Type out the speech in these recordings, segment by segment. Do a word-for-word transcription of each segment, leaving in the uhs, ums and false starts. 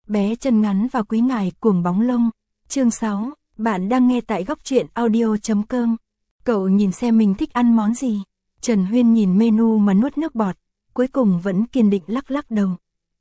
bé chân ngắn và quý ngài cuồng bóng lông. Chương sáu, bạn đang nghe tại góc truyện audio chấm com. Cậu nhìn xem mình thích ăn món gì. Trần Huyên nhìn menu mà nuốt nước bọt, cuối cùng vẫn kiên định lắc lắc đầu.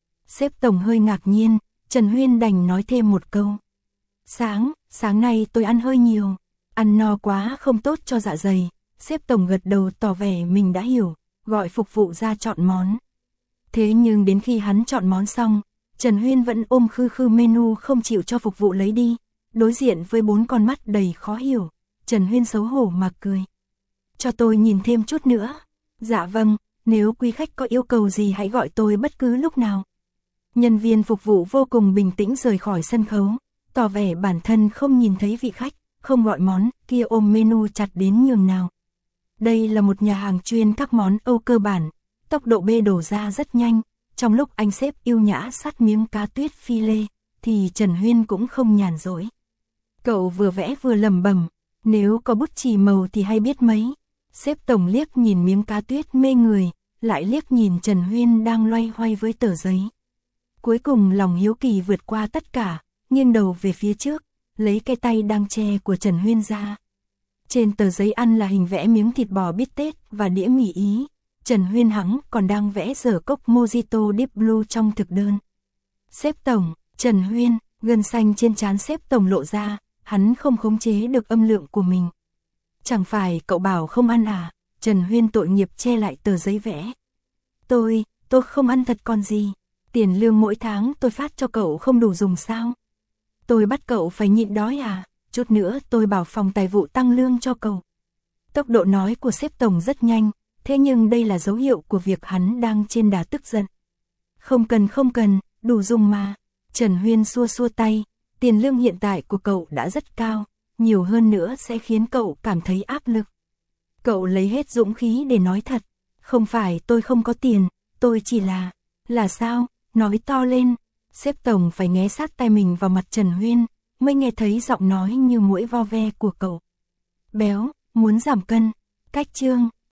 Sếp tổng hơi ngạc nhiên, Trần Huyên đành nói thêm một câu. Sáng, sáng nay tôi ăn hơi nhiều, ăn no quá không tốt cho dạ dày. Sếp tổng gật đầu tỏ vẻ mình đã hiểu, gọi phục vụ ra chọn món. Thế nhưng đến khi hắn chọn món xong, Trần Huyên vẫn ôm khư khư menu không chịu cho phục vụ lấy đi. Đối diện với bốn con mắt đầy khó hiểu, Trần Huyên xấu hổ mà cười. Cho tôi nhìn thêm chút nữa. Dạ vâng, nếu quý khách có yêu cầu gì hãy gọi tôi bất cứ lúc nào. Nhân viên phục vụ vô cùng bình tĩnh rời khỏi sân khấu, tỏ vẻ bản thân không nhìn thấy vị khách, không gọi món, kia ôm menu chặt đến nhường nào. Đây là một nhà hàng chuyên các món Âu cơ bản, tốc độ bê đổ ra rất nhanh. Trong lúc anh sếp yêu nhã sát miếng cá tuyết phi lê, thì Trần Huyên cũng không nhàn rỗi. Cậu vừa vẽ vừa lẩm bẩm, nếu có bút chì màu thì hay biết mấy. Sếp tổng liếc nhìn miếng cá tuyết mê người, lại liếc nhìn Trần Huyên đang loay hoay với tờ giấy. Cuối cùng lòng hiếu kỳ vượt qua tất cả, nghiêng đầu về phía trước, lấy cái tay đang che của Trần Huyên ra. Trên tờ giấy ăn là hình vẽ miếng thịt bò bít tết và đĩa mì Ý. Trần Huyên hắng còn đang vẽ dở cốc Mojito Deep Blue trong thực đơn. Sếp tổng, Trần Huyên, gân xanh trên trán sếp tổng lộ ra, hắn không khống chế được âm lượng của mình. Chẳng phải cậu bảo không ăn à? Trần Huyên tội nghiệp che lại tờ giấy vẽ. Tôi, tôi không ăn thật còn gì. Tiền lương mỗi tháng tôi phát cho cậu không đủ dùng sao? Tôi bắt cậu phải nhịn đói à? Chút nữa tôi bảo phòng tài vụ tăng lương cho cậu. Tốc độ nói của sếp tổng rất nhanh, thế nhưng đây là dấu hiệu của việc hắn đang trên đà tức giận. Không cần không cần, đủ dùng mà. Trần Huyên xua xua tay, tiền lương hiện tại của cậu đã rất cao, nhiều hơn nữa sẽ khiến cậu cảm thấy áp lực. Cậu lấy hết dũng khí để nói thật, không phải tôi không có tiền, tôi chỉ là... Là sao? Nói to lên. Sếp tổng phải nghé sát tay mình vào mặt Trần Huyên, mới nghe thấy giọng nói như muỗi vo ve của cậu. Béo, muốn giảm cân. Cách chương.